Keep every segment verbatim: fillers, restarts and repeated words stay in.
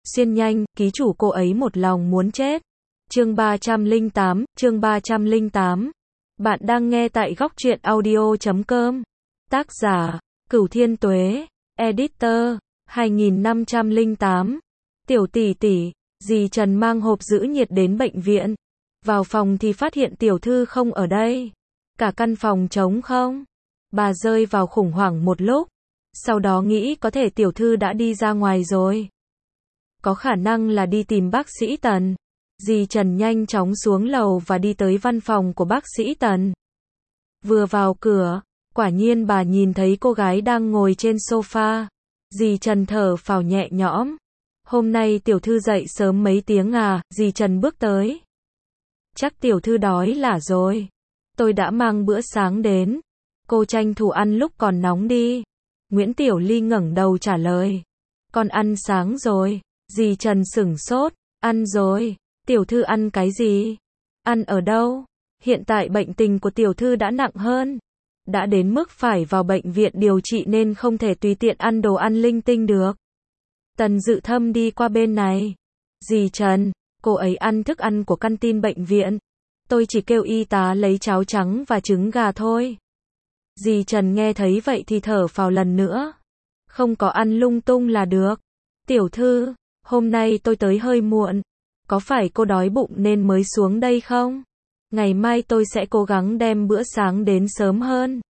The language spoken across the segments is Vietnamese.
xuyên nhanh, ký chủ cô ấy một lòng muốn chết. Chương ba trăm lẻ tám, chương ba trăm lẻ tám. Bạn đang nghe tại góc truyện audio chấm com. Tác giả, Cửu Thiên Tuế, Editor, hai nghìn năm trăm lẻ tám. Tiểu tỷ tỷ, dì Trần mang hộp giữ nhiệt đến bệnh viện. Vào phòng thì phát hiện tiểu thư không ở đây. Cả căn phòng trống không. Bà rơi vào khủng hoảng một lúc. Sau đó nghĩ có thể tiểu thư đã đi ra ngoài rồi. Có khả năng là đi tìm bác sĩ Tần. Dì Trần nhanh chóng xuống lầu và đi tới văn phòng của bác sĩ Tần. Vừa vào cửa, quả nhiên bà nhìn thấy cô gái đang ngồi trên sofa. Dì Trần thở phào nhẹ nhõm. Hôm nay tiểu thư dậy sớm mấy tiếng à? Dì Trần bước tới. Chắc tiểu thư đói là rồi. Tôi đã mang bữa sáng đến. Cô tranh thủ ăn lúc còn nóng đi. Nguyễn Tiểu Ly ngẩng đầu trả lời. Con ăn sáng rồi. Dì Trần sửng sốt. Ăn rồi. Tiểu thư ăn cái gì? Ăn ở đâu? Hiện tại bệnh tình của tiểu thư đã nặng hơn. Đã đến mức phải vào bệnh viện điều trị nên không thể tùy tiện ăn đồ ăn linh tinh được. Tần Dự Thâm đi qua bên này. Dì Trần, cô ấy ăn thức ăn của căn tin bệnh viện. Tôi chỉ kêu y tá lấy cháo trắng và trứng gà thôi. Dì Trần nghe thấy vậy thì thở phào lần nữa. Không có ăn lung tung là được. Tiểu thư, hôm nay tôi tới hơi muộn. Có phải cô đói bụng nên mới xuống đây không? Ngày mai tôi sẽ cố gắng đem bữa sáng đến sớm hơn.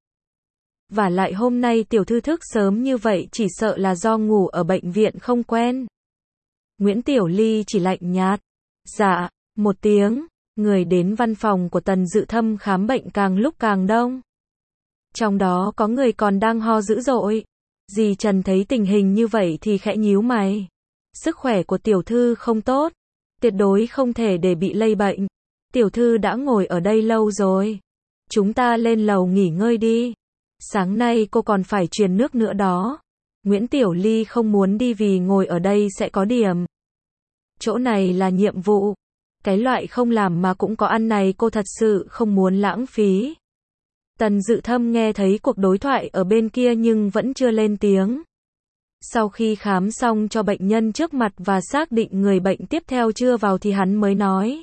Và lại hôm nay tiểu thư thức sớm như vậy chỉ sợ là do ngủ ở bệnh viện không quen. Nguyễn Tiểu Ly chỉ lạnh nhạt. Dạ, một tiếng, người đến văn phòng của Tần Dự Thâm khám bệnh càng lúc càng đông. Trong đó có người còn đang ho dữ dội. Dì Trần thấy tình hình như vậy thì khẽ nhíu mày. Sức khỏe của tiểu thư không tốt. Tuyệt đối không thể để bị lây bệnh. Tiểu thư đã ngồi ở đây lâu rồi. Chúng ta lên lầu nghỉ ngơi đi. Sáng nay cô còn phải truyền nước nữa đó. Nguyễn Tiểu Ly không muốn đi vì ngồi ở đây sẽ có điểm. Chỗ này là nhiệm vụ. Cái loại không làm mà cũng có ăn này cô thật sự không muốn lãng phí. Tần Dự Thâm nghe thấy cuộc đối thoại ở bên kia nhưng vẫn chưa lên tiếng. Sau khi khám xong cho bệnh nhân trước mặt và xác định người bệnh tiếp theo chưa vào thì hắn mới nói.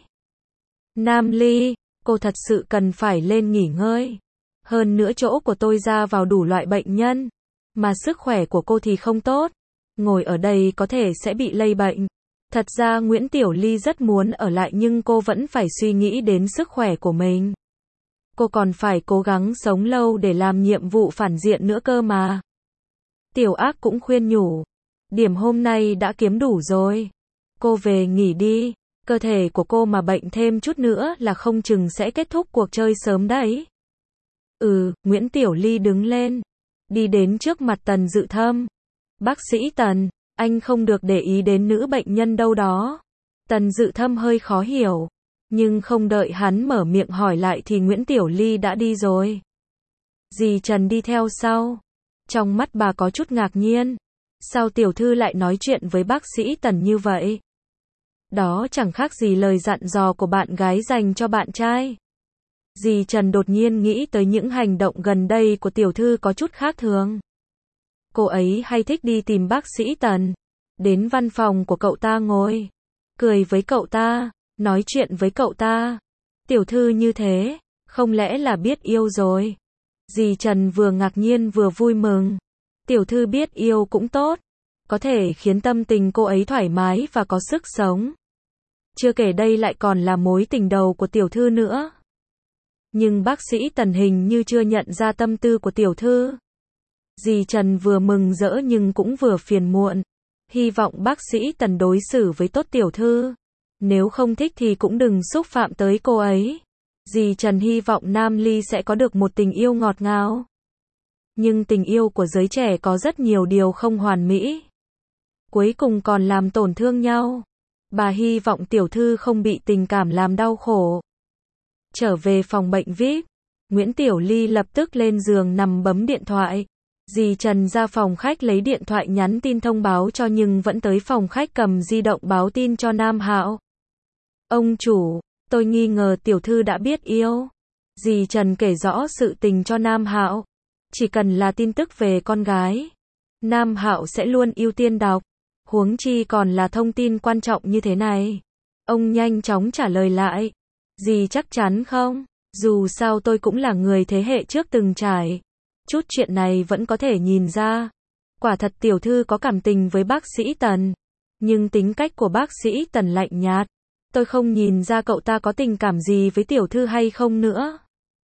Nam Ly, cô thật sự cần phải lên nghỉ ngơi. Hơn nữa chỗ của tôi ra vào đủ loại bệnh nhân. Mà sức khỏe của cô thì không tốt. Ngồi ở đây có thể sẽ bị lây bệnh. Thật ra Nguyễn Tiểu Ly rất muốn ở lại nhưng cô vẫn phải suy nghĩ đến sức khỏe của mình. Cô còn phải cố gắng sống lâu để làm nhiệm vụ phản diện nữa cơ mà. Tiểu Ác cũng khuyên nhủ. Điểm hôm nay đã kiếm đủ rồi. Cô về nghỉ đi. Cơ thể của cô mà bệnh thêm chút nữa là không chừng sẽ kết thúc cuộc chơi sớm đấy. Ừ, Nguyễn Tiểu Ly đứng lên. Đi đến trước mặt Tần Dự Thâm. Bác sĩ Tần, anh không được để ý đến nữ bệnh nhân đâu đó. Tần Dự Thâm hơi khó hiểu. Nhưng không đợi hắn mở miệng hỏi lại thì Nguyễn Tiểu Ly đã đi rồi. Dì Trần đi theo sau. Trong mắt bà có chút ngạc nhiên. Sao tiểu thư lại nói chuyện với bác sĩ Tần như vậy? Đó chẳng khác gì lời dặn dò của bạn gái dành cho bạn trai. Dì Trần đột nhiên nghĩ tới những hành động gần đây của tiểu thư có chút khác thường. Cô ấy hay thích đi tìm bác sĩ Tần. Đến văn phòng của cậu ta ngồi. Cười với cậu ta. Nói chuyện với cậu ta. Tiểu thư như thế. Không lẽ là biết yêu rồi? Dì Trần vừa ngạc nhiên vừa vui mừng. Tiểu thư biết yêu cũng tốt. Có thể khiến tâm tình cô ấy thoải mái và có sức sống. Chưa kể đây lại còn là mối tình đầu của tiểu thư nữa. Nhưng bác sĩ Tần hình như chưa nhận ra tâm tư của tiểu thư. Dì Trần vừa mừng rỡ nhưng cũng vừa phiền muộn. Hy vọng bác sĩ Tần đối xử với tốt tiểu thư. Nếu không thích thì cũng đừng xúc phạm tới cô ấy. Dì Trần hy vọng Nam Ly sẽ có được một tình yêu ngọt ngào. Nhưng tình yêu của giới trẻ có rất nhiều điều không hoàn mỹ. Cuối cùng còn làm tổn thương nhau. Bà hy vọng tiểu thư không bị tình cảm làm đau khổ. Trở về phòng bệnh vi ai pi, Nguyễn Tiểu Ly lập tức lên giường nằm bấm điện thoại. Dì Trần ra phòng khách lấy điện thoại nhắn tin thông báo cho nhưng vẫn tới phòng khách cầm di động báo tin cho Nam Hạo. Ông chủ, tôi nghi ngờ tiểu thư đã biết yêu. Dì Trần kể rõ sự tình cho Nam Hạo. Chỉ cần là tin tức về con gái, Nam Hạo sẽ luôn ưu tiên đọc. Huống chi còn là thông tin quan trọng như thế này. Ông nhanh chóng trả lời lại. Dì chắc chắn không? Dù sao tôi cũng là người thế hệ trước từng trải. Chút chuyện này vẫn có thể nhìn ra. Quả thật tiểu thư có cảm tình với bác sĩ Tần. Nhưng tính cách của bác sĩ Tần lạnh nhạt. Tôi không nhìn ra cậu ta có tình cảm gì với tiểu thư hay không nữa.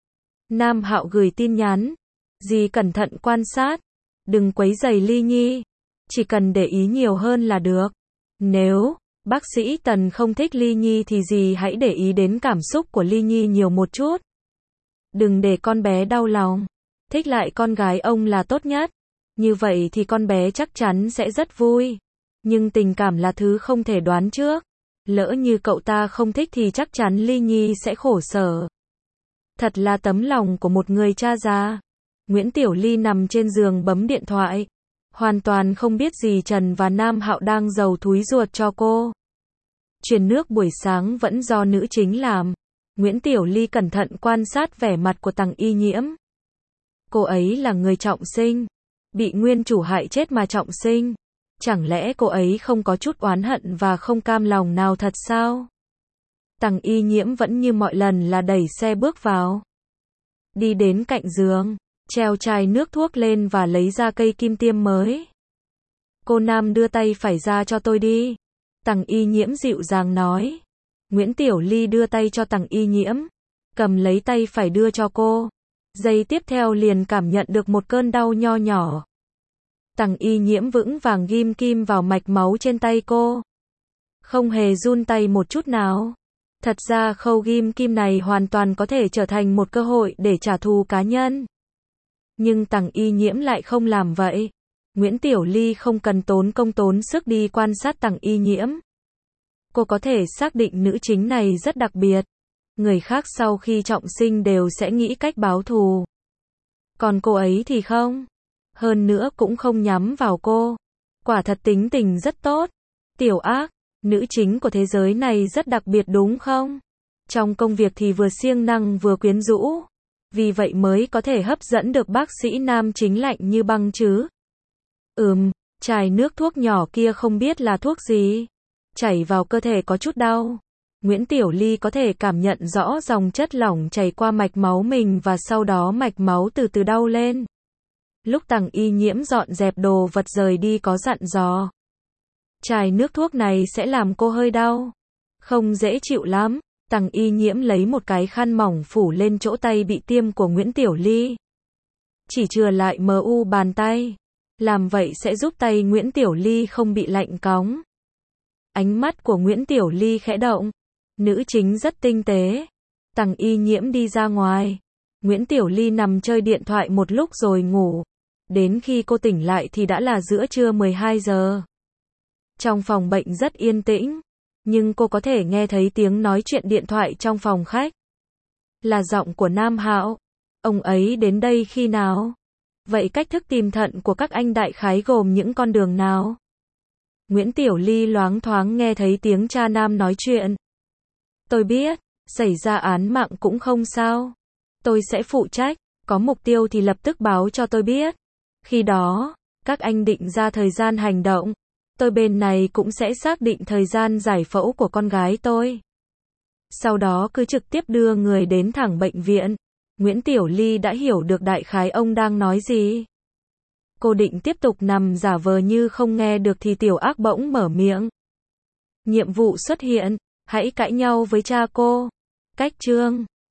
Nam Hạo gửi tin nhắn. Dì cẩn thận quan sát. Đừng quấy rầy Ly Nhi. Chỉ cần để ý nhiều hơn là được. Nếu bác sĩ Tần không thích Ly Nhi thì dì hãy để ý đến cảm xúc của Ly Nhi nhiều một chút. Đừng để con bé đau lòng. Thích lại con gái ông là tốt nhất. Như vậy thì con bé chắc chắn sẽ rất vui. Nhưng tình cảm là thứ không thể đoán trước. Lỡ như cậu ta không thích thì chắc chắn Ly Nhi sẽ khổ sở. Thật là tấm lòng của một người cha già. Nguyễn Tiểu Ly nằm trên giường bấm điện thoại. Hoàn toàn không biết gì Trần và Nam Hạo đang giầu thúi ruột cho cô. Truyền nước buổi sáng vẫn do nữ chính làm. Nguyễn Tiểu Ly cẩn thận quan sát vẻ mặt của Tằng Y Nhiễm. Cô ấy là người trọng sinh. Bị nguyên chủ hại chết mà trọng sinh. Chẳng lẽ cô ấy không có chút oán hận và không cam lòng nào thật sao? Tằng Y Nhiễm vẫn như mọi lần là đẩy xe bước vào. Đi đến cạnh giường, treo chai nước thuốc lên và lấy ra cây kim tiêm mới. Cô Nam đưa tay phải ra cho tôi đi. Tằng Y Nhiễm dịu dàng nói. Nguyễn Tiểu Ly đưa tay cho Tằng Y Nhiễm. Cầm lấy tay phải đưa cho cô. Giây tiếp theo liền cảm nhận được một cơn đau nho nhỏ. Tằng Y Nhiễm vững vàng ghim kim vào mạch máu trên tay cô. Không hề run tay một chút nào. Thật ra khâu ghim kim này hoàn toàn có thể trở thành một cơ hội để trả thù cá nhân. Nhưng Tằng Y Nhiễm lại không làm vậy. Nguyễn Tiểu Ly không cần tốn công tốn sức đi quan sát Tằng Y Nhiễm. Cô có thể xác định nữ chính này rất đặc biệt. Người khác sau khi trọng sinh đều sẽ nghĩ cách báo thù. Còn cô ấy thì không. Hơn nữa cũng không nhắm vào cô. Quả thật tính tình rất tốt. Tiểu ác, nữ chính của thế giới này rất đặc biệt đúng không? Trong công việc thì vừa siêng năng vừa quyến rũ. Vì vậy mới có thể hấp dẫn được bác sĩ nam chính lạnh như băng chứ. Ừm, chai nước thuốc nhỏ kia không biết là thuốc gì. Chảy vào cơ thể có chút đau. Nguyễn Tiểu Ly có thể cảm nhận rõ dòng chất lỏng chảy qua mạch máu mình và sau đó mạch máu từ từ đau lên. Lúc Tằng Y Nhiễm dọn dẹp đồ vật rời đi có dặn dò. Chai nước thuốc này sẽ làm cô hơi đau. Không dễ chịu lắm. Tằng Y Nhiễm lấy một cái khăn mỏng phủ lên chỗ tay bị tiêm của Nguyễn Tiểu Ly. Chỉ chừa lại mờ u bàn tay. Làm vậy sẽ giúp tay Nguyễn Tiểu Ly không bị lạnh cóng. Ánh mắt của Nguyễn Tiểu Ly khẽ động. Nữ chính rất tinh tế. Tằng Y Nhiễm đi ra ngoài. Nguyễn Tiểu Ly nằm chơi điện thoại một lúc rồi ngủ. Đến khi cô tỉnh lại thì đã là giữa trưa mười hai giờ. Trong phòng bệnh rất yên tĩnh. Nhưng cô có thể nghe thấy tiếng nói chuyện điện thoại trong phòng khách. Là giọng của Nam Hạo. Ông ấy đến đây khi nào? Vậy cách thức tìm thận của các anh đại khái gồm những con đường nào? Nguyễn Tiểu Ly loáng thoáng nghe thấy tiếng cha Nam nói chuyện. Tôi biết, xảy ra án mạng cũng không sao. Tôi sẽ phụ trách, có mục tiêu thì lập tức báo cho tôi biết. Khi đó, các anh định ra thời gian hành động. Tôi bên này cũng sẽ xác định thời gian giải phẫu của con gái tôi. Sau đó cứ trực tiếp đưa người đến thẳng bệnh viện. Nguyễn Tiểu Ly đã hiểu được đại khái ông đang nói gì. Cô định tiếp tục nằm giả vờ như không nghe được thì tiểu ác bỗng mở miệng. Nhiệm vụ xuất hiện, hãy cãi nhau với cha cô. Cách chương